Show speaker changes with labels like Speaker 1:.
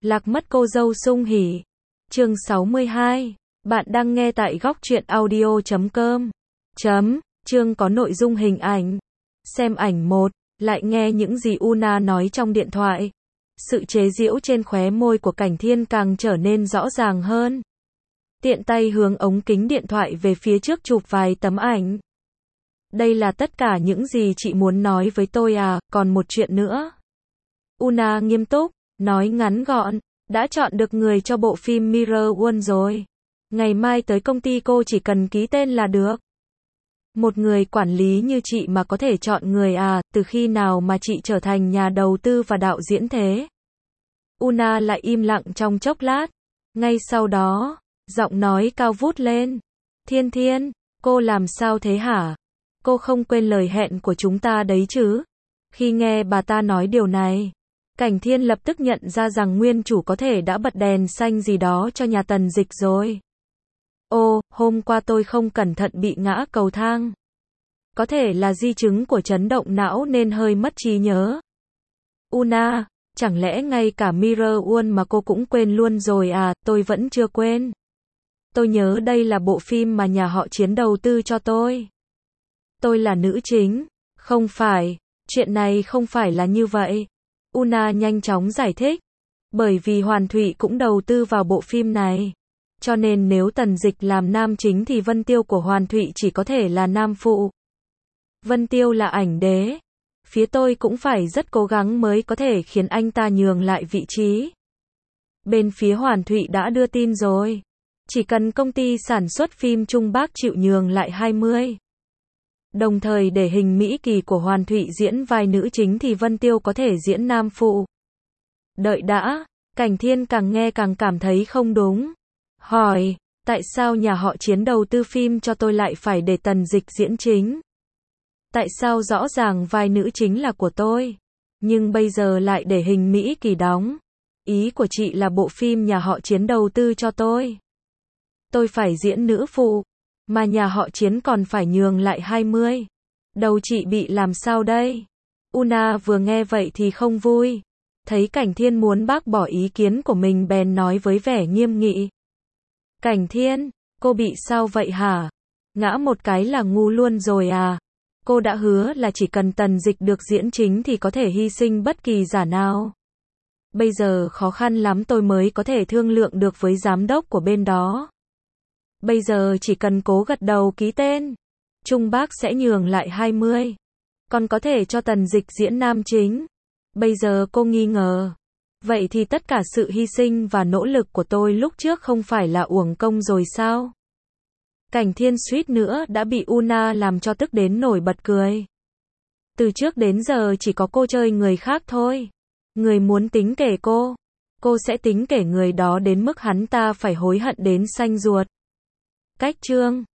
Speaker 1: Lạc mất cô dâu Sung Hỉ. Chương 62. Bạn đang nghe tại góc truyện audio.com. Chương có nội dung hình ảnh. Xem ảnh 1, lại nghe những gì Una nói trong điện thoại. Sự chế giễu trên khóe môi của Cảnh Thiên càng trở nên rõ ràng hơn. Tiện tay hướng ống kính điện thoại về phía trước chụp vài tấm ảnh. Đây là tất cả những gì chị muốn nói với tôi à, còn một chuyện nữa. Una nghiêm túc, nói ngắn gọn, đã chọn được người cho bộ phim Mirror World rồi. Ngày mai tới công ty cô chỉ cần ký tên là được. Một người quản lý như chị mà có thể chọn người à, từ khi nào mà chị trở thành nhà đầu tư và đạo diễn thế? Una lại im lặng trong chốc lát. Ngay sau đó, giọng nói cao vút lên. Thiên Thiên, cô làm sao thế hả? Cô không quên lời hẹn của chúng ta đấy chứ? Khi nghe bà ta nói điều này, Cảnh Thiên lập tức nhận ra rằng nguyên chủ có thể đã bật đèn xanh gì đó cho nhà Tần Dịch rồi. Ô, hôm qua tôi không cẩn thận bị ngã cầu thang. Có thể là di chứng của chấn động não nên hơi mất trí nhớ. Una, chẳng lẽ ngay cả Mirror World mà cô cũng quên luôn rồi à? Tôi vẫn chưa quên. Tôi nhớ đây là bộ phim mà nhà họ Chiến đầu tư cho tôi. Tôi là nữ chính. Không phải, chuyện này không phải là như vậy. Una nhanh chóng giải thích. Bởi vì Hoàn Thụy cũng đầu tư vào bộ phim này. Cho nên nếu Tần Dịch làm nam chính thì Vân Tiêu của Hoàn Thụy chỉ có thể là nam phụ. Vân Tiêu là ảnh đế. Phía tôi cũng phải rất cố gắng mới có thể khiến anh ta nhường lại vị trí. Bên phía Hoàn Thụy đã đưa tin rồi. Chỉ cần công ty sản xuất phim Trung Bắc chịu nhường lại 20. Đồng thời để Hình Mỹ Kỳ của Hoàn Thụy diễn vai nữ chính thì Vân Tiêu có thể diễn nam phụ. Đợi đã, Cảnh Thiên càng nghe càng cảm thấy không đúng. Hỏi, tại sao nhà họ Chiến đầu tư phim cho tôi lại phải để Tần Dịch diễn chính? Tại sao rõ ràng vai nữ chính là của tôi, nhưng bây giờ lại để Hình Mỹ Kỳ đóng? Ý của chị là bộ phim nhà họ Chiến đầu tư cho tôi. Tôi phải diễn nữ phụ, mà nhà họ Chiến còn phải nhường lại 20. Đầu chị bị làm sao đây? Una vừa nghe vậy thì không vui. Thấy Cảnh Thiên muốn bác bỏ ý kiến của mình bèn nói với vẻ nghiêm nghị. Cảnh Thiên, cô bị sao vậy hả? Ngã một cái là ngu luôn rồi à? Cô đã hứa là chỉ cần Tần Dịch được diễn chính thì có thể hy sinh bất kỳ giả nào. Bây giờ khó khăn lắm tôi mới có thể thương lượng được với giám đốc của bên đó. Bây giờ chỉ cần cố gật đầu ký tên, Trung Bắc sẽ nhường lại 20. Còn có thể cho Tần Dịch diễn nam chính. Bây giờ cô nghi ngờ. Vậy thì tất cả sự hy sinh và nỗ lực của tôi lúc trước không phải là uổng công rồi sao? Cảnh Thiên suýt nữa đã bị Una làm cho tức đến nổi bật cười. Từ trước đến giờ chỉ có cô chơi người khác thôi. Người muốn tính kể cô sẽ tính kể người đó đến mức hắn ta phải hối hận đến xanh ruột. Cách chương